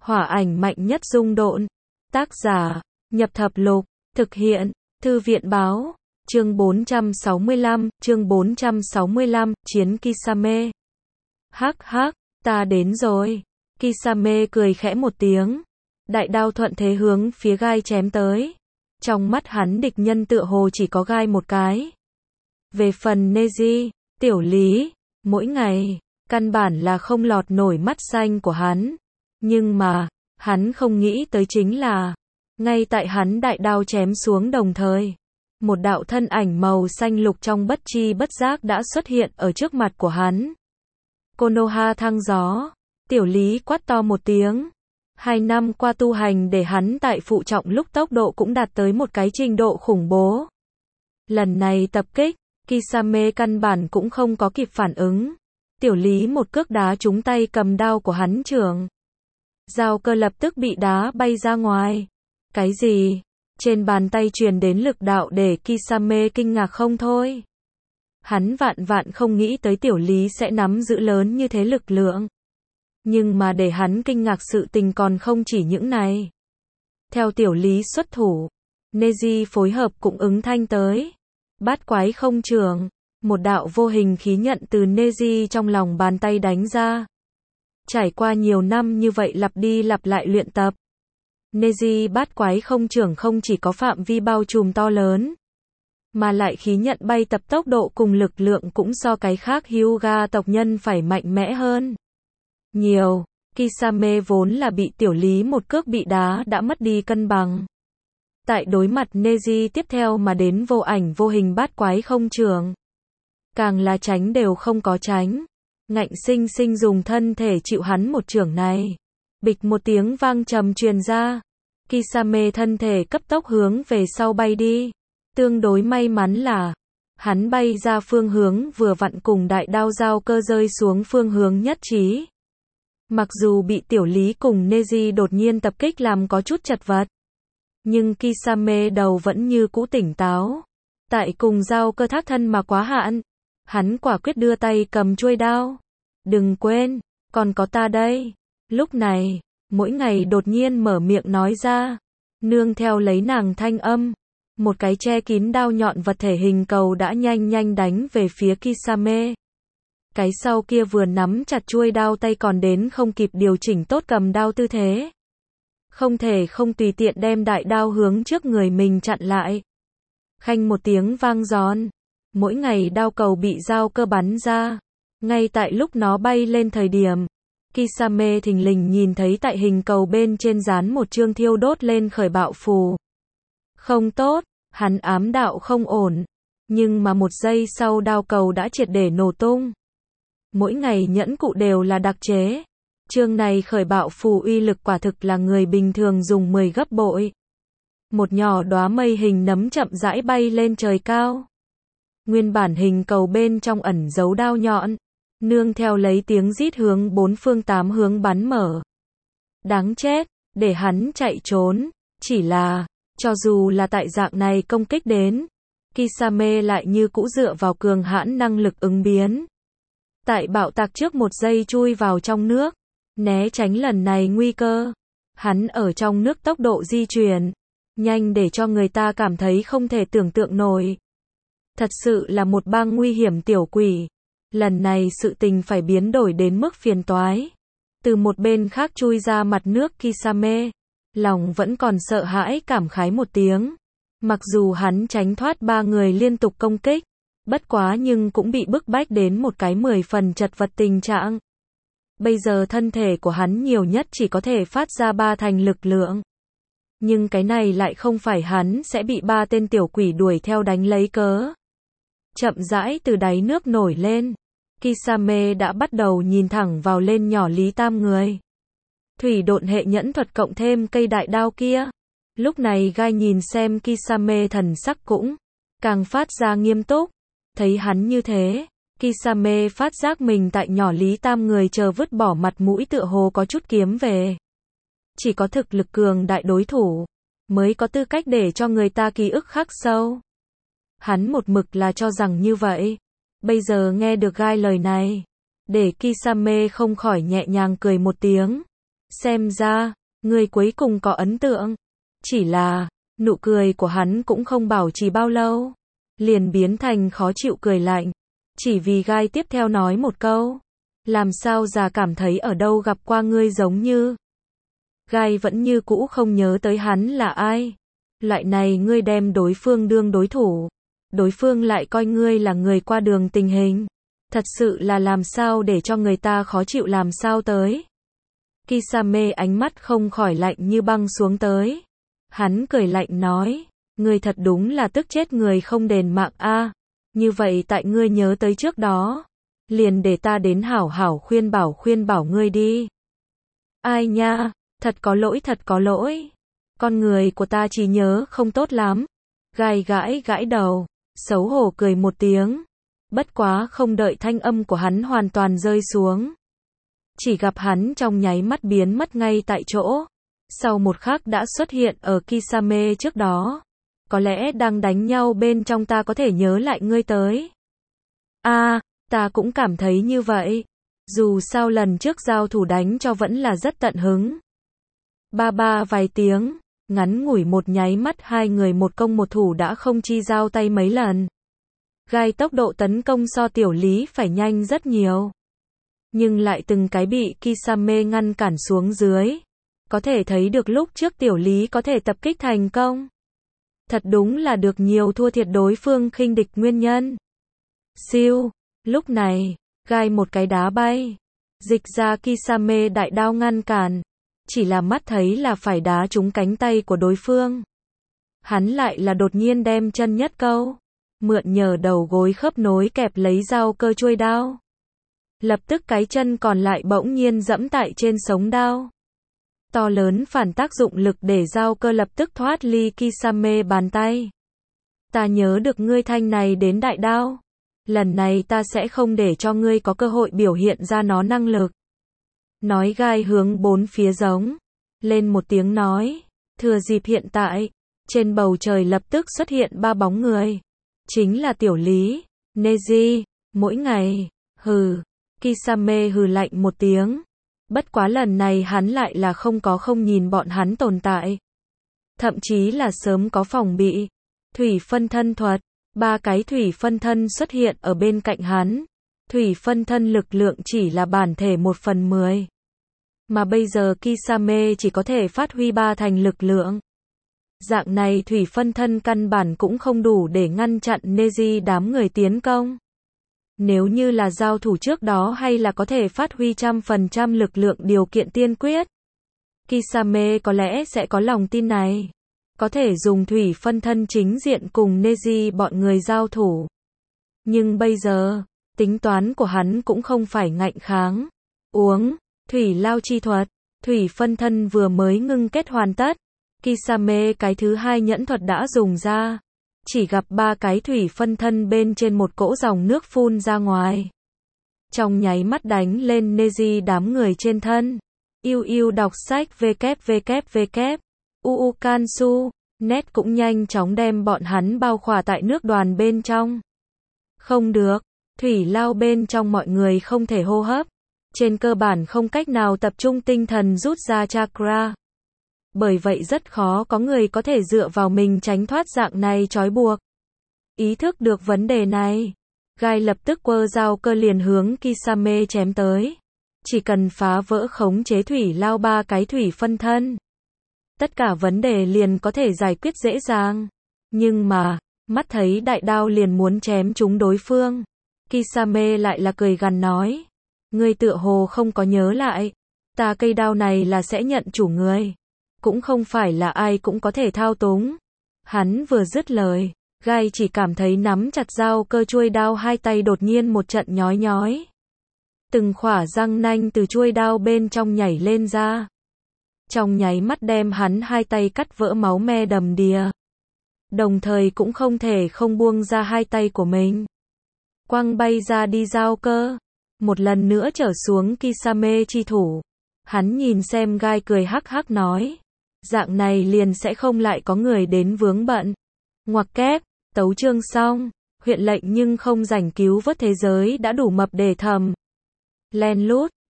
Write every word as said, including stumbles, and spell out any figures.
Hỏa ảnh mạnh nhất dung độn. Tác giả, Nhập Thập Lục. Thực hiện, Thư viện báo. Chương bốn trăm sáu mươi lăm, chương bốn trăm sáu mươi lăm, Chiến Kisame. Hắc hắc, ta đến rồi. Kisame cười khẽ một tiếng. Đại đao thuận thế hướng phía gai chém tới. Trong mắt hắn địch nhân tựa hồ chỉ có gai một cái. Về phần Neji, tiểu lý, mỗi ngày, căn bản là không lọt nổi mắt xanh của hắn. Nhưng mà, hắn không nghĩ tới chính là, ngay tại hắn đại đao chém xuống đồng thời, một đạo thân ảnh màu xanh lục trong bất chi bất giác đã xuất hiện ở trước mặt của hắn. Konoha thăng gió, tiểu lý quát to một tiếng. Hai năm qua tu hành để hắn tại phụ trọng lúc tốc độ cũng đạt tới một cái trình độ khủng bố. Lần này tập kích, Kisame căn bản cũng không có kịp phản ứng. Tiểu lý một cước đá trúng tay cầm đao của hắn trưởng. Dao cơ lập tức bị đá bay ra ngoài. Cái gì? Trên bàn tay truyền đến lực đạo để Kisame kinh ngạc không thôi. Hắn vạn vạn không nghĩ tới tiểu lý sẽ nắm giữ lớn như thế lực lượng. Nhưng mà để hắn kinh ngạc sự tình còn không chỉ những này. Theo tiểu lý xuất thủ, Neji phối hợp cũng ứng thanh tới. Bát quái không trường, một đạo vô hình khí nhận từ Neji trong lòng bàn tay đánh ra. Trải qua nhiều năm như vậy lặp đi lặp lại luyện tập, Neji bát quái không trường không chỉ có phạm vi bao trùm to lớn, mà lại khí nhận bay tập tốc độ cùng lực lượng cũng so cái khác Hyuga tộc nhân phải mạnh mẽ hơn nhiều. Kisame vốn là bị tiểu lý một cước bị đá đã mất đi cân bằng. Tại đối mặt Neji tiếp theo mà đến vô ảnh vô hình bát quái không trường, càng là tránh đều không có tránh, ngạnh sinh sinh dùng thân thể chịu hắn một chưởng này. Bịch một tiếng vang trầm truyền ra, Kisame thân thể cấp tốc hướng về sau bay đi. Tương đối may mắn là, hắn bay ra phương hướng vừa vặn cùng đại đao giao cơ rơi xuống phương hướng nhất trí. Mặc dù bị tiểu lý cùng Neji đột nhiên tập kích làm có chút chật vật, nhưng Kisame đầu vẫn như cũ tỉnh táo. Tại cùng giao cơ thác thân mà quá hạn, hắn quả quyết đưa tay cầm chuôi đao. Đừng quên, còn có ta đây. Lúc này, mỗi ngày đột nhiên mở miệng nói ra, nương theo lấy nàng thanh âm. Một cái che kín đao nhọn vật thể hình cầu đã nhanh nhanh đánh về phía Kisame. Cái sau kia vừa nắm chặt chuôi đao tay còn đến không kịp điều chỉnh tốt cầm đao tư thế. Không thể không tùy tiện đem đại đao hướng trước người mình chặn lại. Khanh một tiếng vang giòn, mỗi ngày đao cầu bị dao cơ bắn ra. Ngay tại lúc nó bay lên thời điểm, Kisame thình lình nhìn thấy tại hình cầu bên trên dán một chương thiêu đốt lên khởi bạo phù. Không tốt, hắn ám đạo không ổn. Nhưng mà một giây sau đao cầu đã triệt để nổ tung. Mỗi ngày nhẫn cụ đều là đặc chế. Chương này khởi bạo phù uy lực quả thực là người bình thường dùng mười gấp bội. Một nhỏ đóa mây hình nấm chậm rãi bay lên trời cao. Nguyên bản hình cầu bên trong ẩn giấu đao nhọn, nương theo lấy tiếng rít hướng bốn phương tám hướng bắn mở. Đáng chết, để hắn chạy trốn, chỉ là, cho dù là tại dạng này công kích đến, Kisame lại như cũ dựa vào cường hãn năng lực ứng biến. Tại bạo tạc trước một giây chui vào trong nước, né tránh lần này nguy cơ. Hắn ở trong nước tốc độ di chuyển nhanh để cho người ta cảm thấy không thể tưởng tượng nổi. Thật sự là một bang nguy hiểm tiểu quỷ. Lần này sự tình phải biến đổi đến mức phiền toái. Từ một bên khác chui ra mặt nước Kisame, lòng vẫn còn sợ hãi cảm khái một tiếng. Mặc dù hắn tránh thoát ba người liên tục công kích, bất quá nhưng cũng bị bức bách đến một cái mười phần chật vật tình trạng. Bây giờ thân thể của hắn nhiều nhất chỉ có thể phát ra ba thành lực lượng. Nhưng cái này lại không phải hắn sẽ bị ba tên tiểu quỷ đuổi theo đánh lấy cớ. Chậm rãi từ đáy nước nổi lên, Kisame đã bắt đầu nhìn thẳng vào lên nhỏ Lý Tam người. Thủy độn hệ nhẫn thuật cộng thêm cây đại đao kia. Lúc này gai nhìn xem Kisame thần sắc cũng càng phát ra nghiêm túc. Thấy hắn như thế, Kisame phát giác mình tại nhỏ Lý Tam người chờ vứt bỏ mặt mũi tựa hồ có chút kiếm về. Chỉ có thực lực cường đại đối thủ mới có tư cách để cho người ta ký ức khắc sâu. Hắn một mực là cho rằng như vậy. Bây giờ nghe được gai lời này, để Kisame không khỏi nhẹ nhàng cười một tiếng. Xem ra, ngươi cuối cùng có ấn tượng. Chỉ là, nụ cười của hắn cũng không bảo trì bao lâu. Liền biến thành khó chịu cười lạnh. Chỉ vì gai tiếp theo nói một câu. Làm sao già cảm thấy ở đâu gặp qua ngươi giống như. Gai vẫn như cũ không nhớ tới hắn là ai. Loại này ngươi đem đối phương đương đối thủ. Đối phương lại coi ngươi là người qua đường tình hình. Thật sự là làm sao để cho người ta khó chịu làm sao tới. Kisame ánh mắt không khỏi lạnh như băng xuống tới. Hắn cười lạnh nói, ngươi thật đúng là tức chết người không đền mạng a. Như vậy tại ngươi nhớ tới trước đó, liền để ta đến hảo hảo khuyên bảo khuyên bảo ngươi đi. Ai nha, thật có lỗi thật có lỗi. Con người của ta chỉ nhớ không tốt lắm. Gai gãi gãi đầu, xấu hổ cười một tiếng. Bất quá không đợi thanh âm của hắn hoàn toàn rơi xuống. Chỉ gặp hắn trong nháy mắt biến mất ngay tại chỗ. Sau một khắc đã xuất hiện ở Kisame trước đó. Có lẽ đang đánh nhau bên trong ta có thể nhớ lại ngươi tới. A, à, ta cũng cảm thấy như vậy. Dù sao lần trước giao thủ đánh cho vẫn là rất tận hứng. Ba ba vài tiếng, ngắn ngủi một nháy mắt hai người một công một thủ đã không chi giao tay mấy lần. Gai tốc độ tấn công so Tiểu Lý phải nhanh rất nhiều. Nhưng lại từng cái bị Kisame ngăn cản xuống dưới. Có thể thấy được lúc trước Tiểu Lý có thể tập kích thành công. Thật đúng là được nhiều thua thiệt đối phương khinh địch nguyên nhân. Siêu, lúc này, gai một cái đá bay. Dịch ra Kisame đại đao ngăn cản. Chỉ là mắt thấy là phải đá trúng cánh tay của đối phương. Hắn lại là đột nhiên đem chân nhất câu. Mượn nhờ đầu gối khớp nối kẹp lấy dao cơ chuôi đao. Lập tức cái chân còn lại bỗng nhiên dẫm tại trên sống đao. To lớn phản tác dụng lực để dao cơ lập tức thoát ly Kisame bàn tay. Ta nhớ được ngươi thanh này đến đại đao. Lần này ta sẽ không để cho ngươi có cơ hội biểu hiện ra nó năng lực. Nói gai hướng bốn phía giống. Lên một tiếng nói. Thừa dịp hiện tại. Trên bầu trời lập tức xuất hiện ba bóng người. Chính là Tiểu Lý, Neji, mỗi ngày. Hừ. Kisame hừ lạnh một tiếng. Bất quá lần này hắn lại là không có không nhìn bọn hắn tồn tại. Thậm chí là sớm có phòng bị. Thủy phân thân thuật. Ba cái thủy phân thân xuất hiện ở bên cạnh hắn. Thủy phân thân lực lượng chỉ là bản thể một phần mười. Mà bây giờ Kisame chỉ có thể phát huy ba thành lực lượng. Dạng này thủy phân thân căn bản cũng không đủ để ngăn chặn Neji đám người tiến công. Nếu như là giao thủ trước đó hay là có thể phát huy trăm phần trăm lực lượng điều kiện tiên quyết. Kisame có lẽ sẽ có lòng tin này. Có thể dùng thủy phân thân chính diện cùng Neji bọn người giao thủ. Nhưng bây giờ, tính toán của hắn cũng không phải ngạnh kháng. Uống, thủy lao chi thuật, thủy phân thân vừa mới ngưng kết hoàn tất. Kisame cái thứ hai nhẫn thuật đã dùng ra. Chỉ gặp ba cái thủy phân thân bên trên một cỗ dòng nước phun ra ngoài. Trong nháy mắt đánh lên Neji đám người trên thân. Yêu yêu đọc sách www. uu Kansu, net cũng nhanh chóng đem bọn hắn bao khỏa tại nước đoàn bên trong. Không được, thủy lao bên trong mọi người không thể hô hấp. Trên cơ bản không cách nào tập trung tinh thần rút ra chakra. Bởi vậy rất khó có người có thể dựa vào mình tránh thoát dạng này trói buộc. Ý thức được vấn đề này, gai lập tức quơ dao cơ liền hướng Kisame chém tới. Chỉ cần phá vỡ khống chế thủy lao ba cái thủy phân thân. Tất cả vấn đề liền có thể giải quyết dễ dàng. Nhưng mà, mắt thấy đại đao liền muốn chém trúng đối phương. Kisame lại là cười gằn nói. Ngươi tựa hồ không có nhớ lại. Ta cây đao này là sẽ nhận chủ người. Cũng không phải là ai cũng có thể thao túng. Hắn vừa dứt lời, gai chỉ cảm thấy nắm chặt dao cơ chuôi đao hai tay đột nhiên một trận nhói nhói. Từng khỏa răng nanh từ chuôi đao bên trong nhảy lên ra. Trong nháy mắt đem hắn hai tay cắt vỡ máu me đầm đìa. Đồng thời cũng không thể không buông ra hai tay của mình. Quăng bay ra đi dao cơ. Một lần nữa trở xuống Kisame chi thủ. Hắn nhìn xem gai cười hắc hắc nói. Dạng này liền sẽ không lại có người đến vướng bận. Ngoặc kép, tấu chương xong, huyện lệnh nhưng không rảnh cứu vớt thế giới đã đủ mập để thầm. Len lút,